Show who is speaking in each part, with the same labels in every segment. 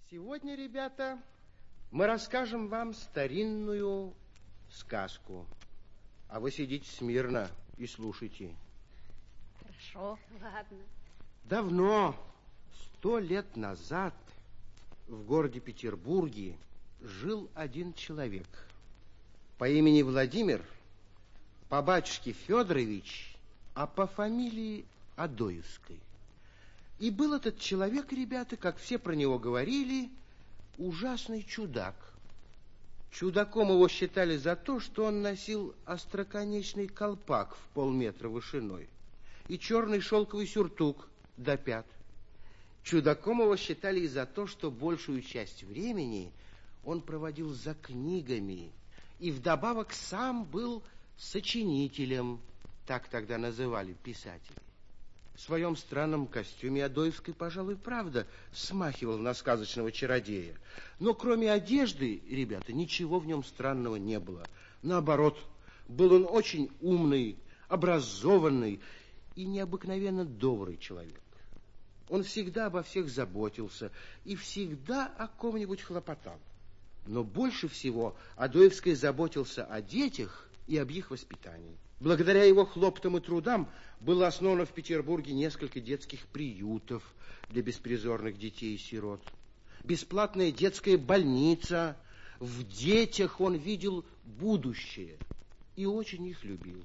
Speaker 1: Сегодня, ребята, мы расскажем вам старинную сказку. А вы сидите смирно и слушайте.
Speaker 2: Хорошо, ладно.
Speaker 1: Давно, 100 лет назад, в городе Петербурге жил один человек по имени Владимир, по батюшке Федорович, а по фамилии Адоевской. И был этот человек, ребята, как все про него говорили, ужасный чудак. Чудаком его считали за то, что он носил остроконечный колпак в полметра вышиной и черный шелковый сюртук до пят. Чудаком его считали и за то, что большую часть времени он проводил за книгами и вдобавок сам был сочинителем, так тогда называли писателей. В своем странном костюме Адоевской, пожалуй, правда, смахивал на сказочного чародея. Но кроме одежды, ребята, ничего в нем странного не было. Наоборот, был он очень умный, образованный и необыкновенно добрый человек. Он всегда обо всех заботился и всегда о ком-нибудь хлопотал. Но больше всего Адоевский заботился о детях и об их воспитании. Благодаря его хлопотам и трудам было основано в Петербурге несколько детских приютов для беспризорных детей и сирот. Бесплатная детская больница. В детях он видел будущее и очень их любил.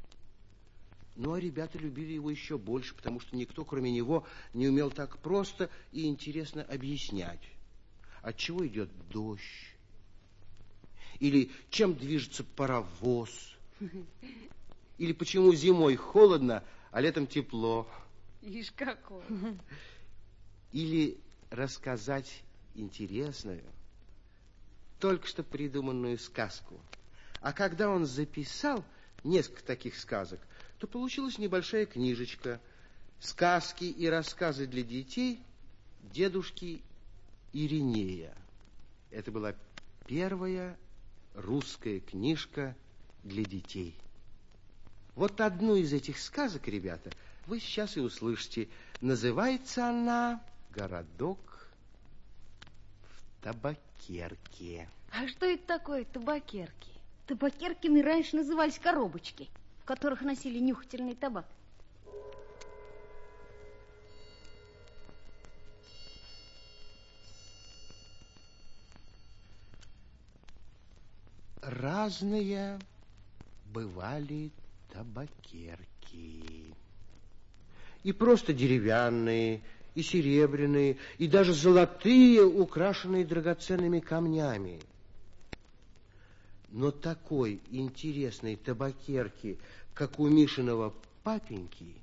Speaker 1: Ну, а ребята любили его еще больше, потому что никто, кроме него, не умел так просто и интересно объяснять, от чего идет дождь, или чем движется паровоз, или почему зимой холодно, а летом тепло.
Speaker 2: Ишь какой.
Speaker 1: Или рассказать интересную, только что придуманную сказку. А когда он записал несколько таких сказок, то получилась небольшая книжечка «Сказки и рассказы для детей дедушки Иринея». Это была первая русская книжка для детей. Вот одну из этих сказок, ребята, вы сейчас и услышите. Называется она «Городок в табакерке».
Speaker 2: А что это такое табакерки? Табакерками раньше назывались коробочки, в которых носили нюхательный табак.
Speaker 1: Разные бывали табакерки. И просто деревянные, и серебряные, и даже золотые, украшенные драгоценными камнями. Но такой интересной табакерки, как у Мишиного папеньки,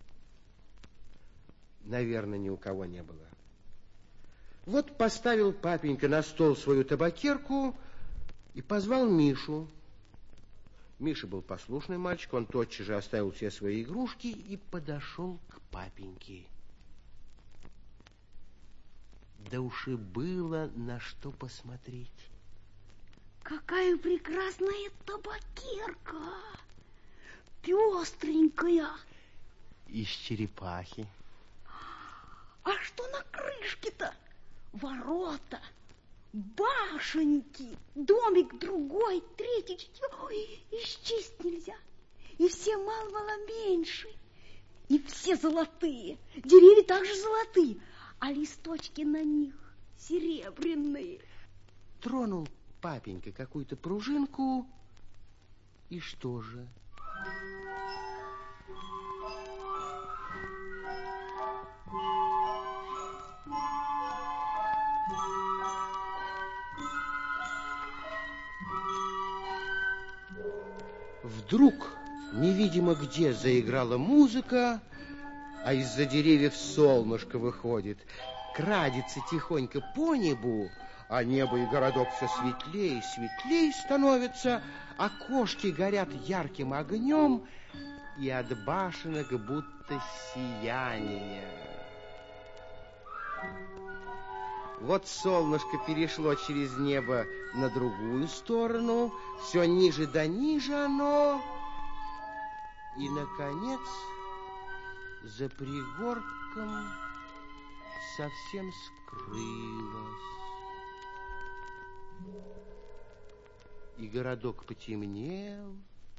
Speaker 1: наверное, ни у кого не было. Вот поставил папенька на стол свою табакерку и позвал Мишу. Миша был послушный мальчик, он тотчас же оставил все свои игрушки и подошел к папеньке. Да уж и было на что посмотреть.
Speaker 2: Какая прекрасная табакерка! Пестренькая.
Speaker 1: Из черепахи.
Speaker 2: А что на крышке-то? Ворота, башенки, домик другой, третий, четвертый. Ой, исчесть нельзя. И все мало-мало меньше. И все золотые. Деревья также золотые, а листочки на них серебряные.
Speaker 1: Тронул папенька какую-то пружинку, и что же? Вдруг, невидимо где, заиграла музыка, а из-за деревьев солнышко выходит, крадется тихонько по небу, а небо и городок все светлее и светлее становятся, окошки горят ярким огнем, и от башенок будто сияние. Вот солнышко перешло через небо на другую сторону, все ниже да ниже оно, и, наконец, за пригорком совсем скрылась. И городок потемнел,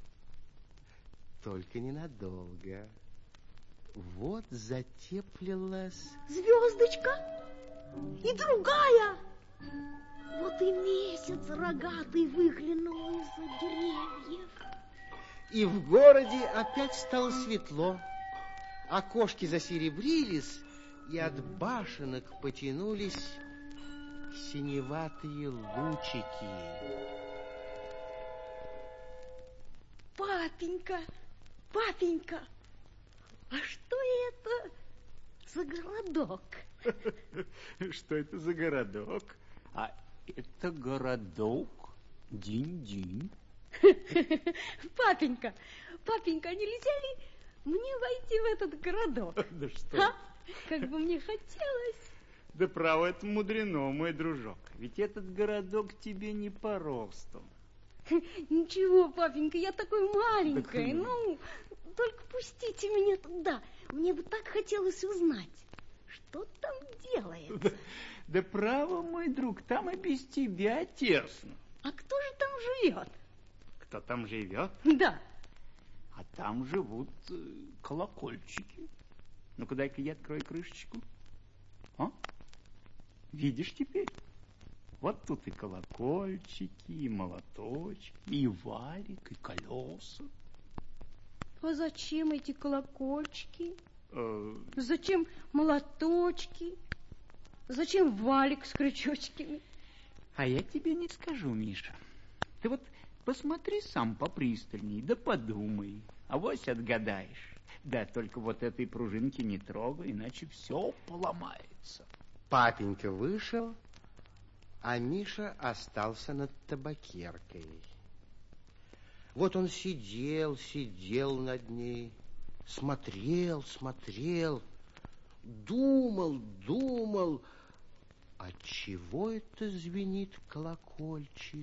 Speaker 1: только ненадолго. Вот затеплилась
Speaker 2: звездочка и другая. Вот и месяц рогатый выглянул из-за деревьев.
Speaker 1: И в городе опять стало светло. Окошки засеребрились, и от башенок потянулись синеватые лучики.
Speaker 2: Папенька, папенька, а что это за городок?
Speaker 3: Что это за городок? А это городок Динь-Динь.
Speaker 2: Папенька, папенька, нельзя ли мне войти в этот городок?
Speaker 3: Да что?
Speaker 2: А? Как бы мне хотелось.
Speaker 3: Да право, это мудрено, мой дружок. Ведь этот городок тебе не по росту.
Speaker 2: Ничего, папенька, я такой маленькой. Ну, только пустите меня туда. Мне бы так хотелось узнать, что там делается.
Speaker 3: Да право, мой друг, там и без тебя тесно.
Speaker 2: А кто же там живет?
Speaker 3: Кто там живет?
Speaker 2: Да.
Speaker 3: А там живут колокольчики. Ну-ка, дай-ка я открою крышечку. А? Видишь теперь? Вот тут и колокольчики, и молоточки, и валик, и колеса.
Speaker 2: А зачем эти колокольчики? Зачем молоточки? Зачем валик с крючочками?
Speaker 3: А я тебе не скажу, Миша. Ты вот посмотри сам попристальней, да подумай. Авось отгадаешь. Да только вот этой пружинки не трогай, иначе все поломается.
Speaker 1: Папенька вышел, а Миша остался над табакеркой. Вот он сидел над ней, смотрел, думал, отчего это звенит колокольчик?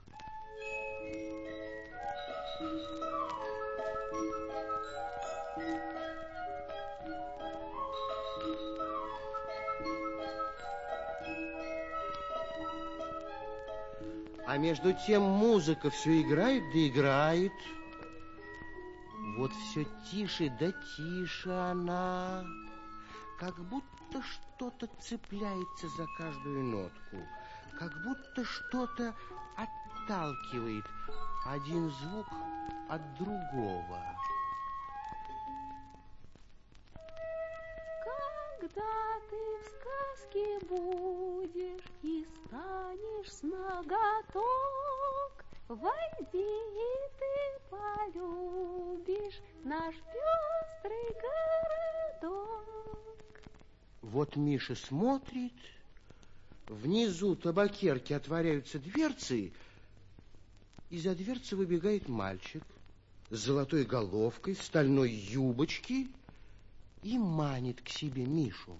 Speaker 1: А между тем музыка все играет да играет. Вот все тише да тише она, как будто что-то цепляется за каждую нотку, как будто что-то отталкивает один звук от другого.
Speaker 2: Когда ты в сказке будешь и станешь с ноготок, войди, и ты полюбишь наш пестрый городок.
Speaker 1: Вот Миша смотрит, внизу табакерки отворяются дверцы, и за дверцы выбегает мальчик с золотой головкой, в стальной юбочке и манит к себе Мишу.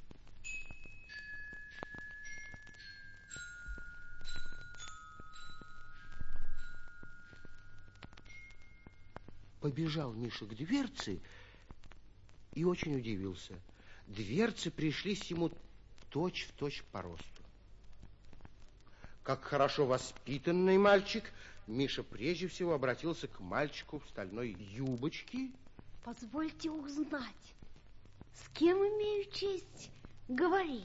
Speaker 1: Побежал Миша к дверце и очень удивился. Дверцы пришлись ему точь-в-точь по росту. Как хорошо воспитанный мальчик, Миша прежде всего обратился к мальчику в стальной юбочке.
Speaker 2: Позвольте узнать, с кем имею честь говорить?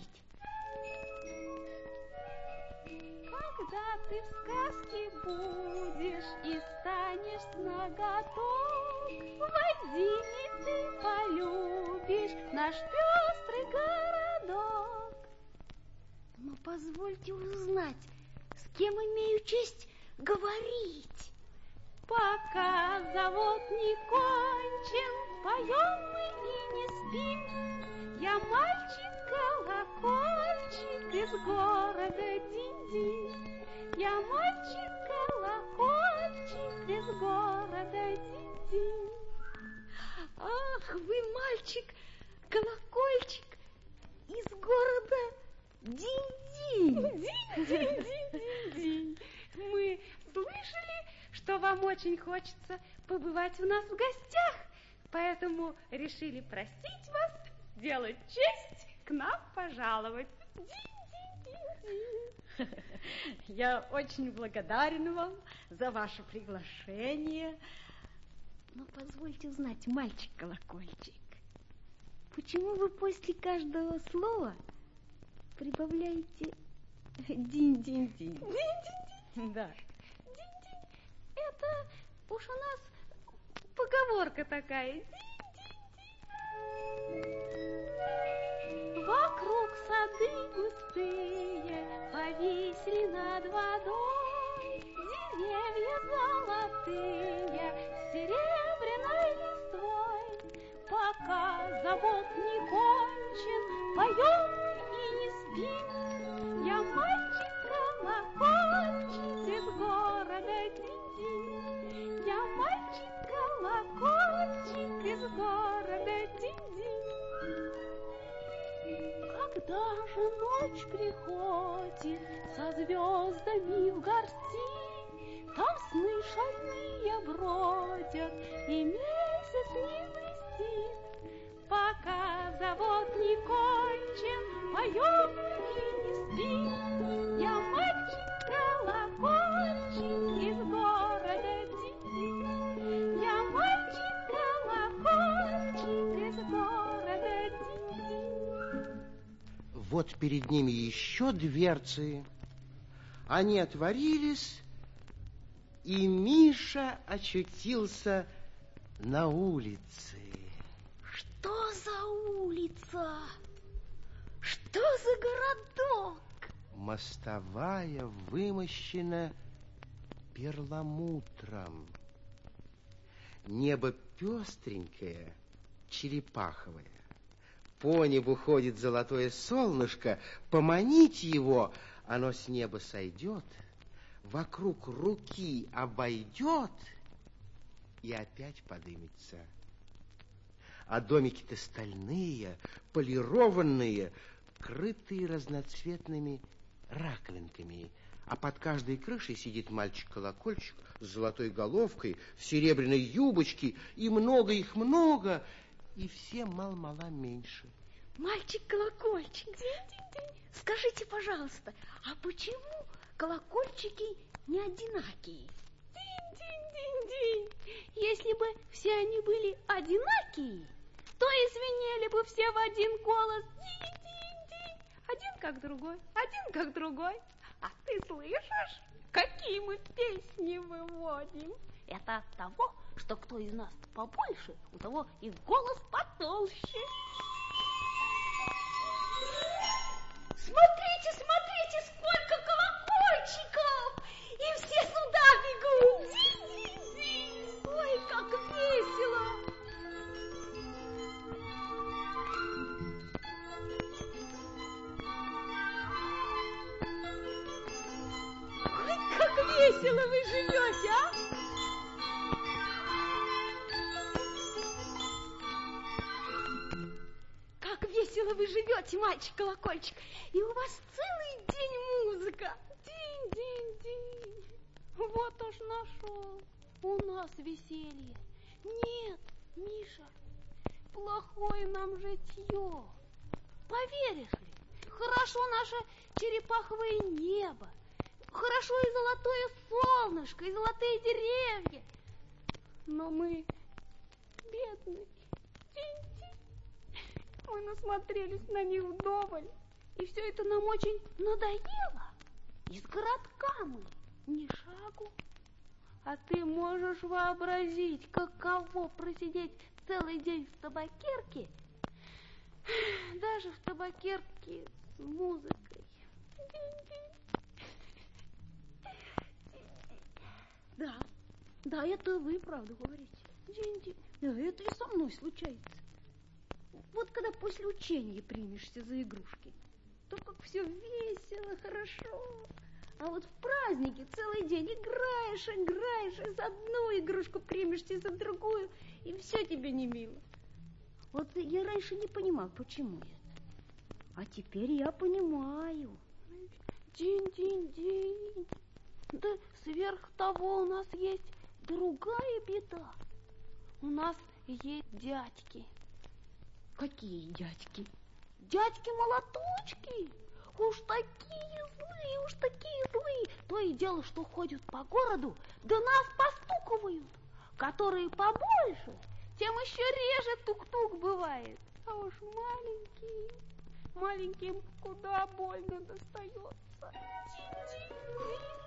Speaker 2: Когда ты в сказке будешь и станешь с ноготок, войди, и ты полюбишь наш пестрый городок. Но позвольте узнать, с кем имею честь говорить? Пока завод не кончен, поем мы и не спим. Я мальчик-колокольчик из города Динь-Динь. Я мальчик-колокольчик из города Динь-Динь. Ах, вы мальчик-колокольчик из города Динь-Динь.
Speaker 4: Динь-Динь. Мы слышали, что вам очень хочется побывать у нас в гостях, поэтому решили простить вас, сделать честь к нам пожаловать. Динь-динь-динь-динь.
Speaker 2: Я очень благодарен вам за ваше приглашение. Но позвольте узнать, мальчик-колокольчик, почему вы после каждого слова прибавляете динь-динь-динь?
Speaker 4: Динь-динь-динь.
Speaker 2: Да.
Speaker 4: Динь-динь. Это уж у нас поговорка такая. Динь-динь-динь. Вокруг сады густые повисли над водой, деревья золотые с серебряной листвой. Пока завод не кончен, поем и не спим. Я мальчик-колокольчик из города Динь-динь. Я мальчик-колокольчик из города Динь-динь. Когда же ночь приходит со звездами в горсти, там сны шальные бродят, и месяц не блестит. Пока завод не кончен, поем и не спим. Я мальчик-колокольчик из города Динь-динь. Я мальчик-колокольчик из города Динь-динь.
Speaker 1: Вот перед ними еще дверцы. Они отворились, и Миша очутился на улице.
Speaker 2: Что за улица? Что за городок?
Speaker 1: Мостовая вымощена перламутром. Небо пестренькое, черепаховое. По небу ходит золотое солнышко. Поманить его, оно с неба сойдет, вокруг руки обойдет и опять подымется. А домики-то стальные, полированные, крытые разноцветными раковинками. А под каждой крышей сидит мальчик-колокольчик с золотой головкой, в серебряной юбочке, и много их много, и все мал-мала меньше.
Speaker 2: Мальчик-колокольчик, скажите, пожалуйста, а почему колокольчики не одинакие?
Speaker 4: Динь-динь-динь-динь. Если бы все они были одинакие, то и звенели бы все в один голос. Динь-динь-динь. Один как другой, один как другой. А ты слышишь, какие мы песни выводим? Это от того, что кто из нас побольше, у того и голос потолще.
Speaker 2: Смотрите, смотрите, сколько колокольчиков! И все сюда бегут! Динь-динь-динь! Ой, как весело! Ой, как весело вы живете, а? Как весело вы живете, мальчик-колокольчик. И у вас целый день музыка.
Speaker 4: Динь-динь-динь. Вот уж нашел. У нас веселье. Нет, Миша, плохое нам житье. Поверишь ли, хорошо наше черепаховое небо, хорошо и золотое солнышко, и золотые деревья. Но мы бедные. Динь-динь. Мы насмотрелись на них вдоволь, и все это нам очень надоело. Из городка мы ни шагу. А ты можешь вообразить, каково просидеть целый день в табакерке, даже в табакерке с музыкой.
Speaker 2: Да, это вы правду говорите.
Speaker 4: Динь-динь.
Speaker 2: Да, это и со мной случается. Вот когда после учения примешься за игрушки, то как все весело, хорошо. А вот в празднике целый день играешь, и за одну игрушку примешься, за другую, и все тебе не мило. Вот я раньше не понимал, почему это. А теперь я понимаю.
Speaker 4: Динь-динь-динь. Да сверх того у нас есть другая беда. У нас есть дядьки.
Speaker 2: Какие дядьки?
Speaker 4: дядьки-молоточки. Уж такие злые. То и дело, что ходят по городу, да нас постукивают. Которые побольше, тем еще реже тук-тук бывает. А уж маленьким куда больно достается. Динь-динь.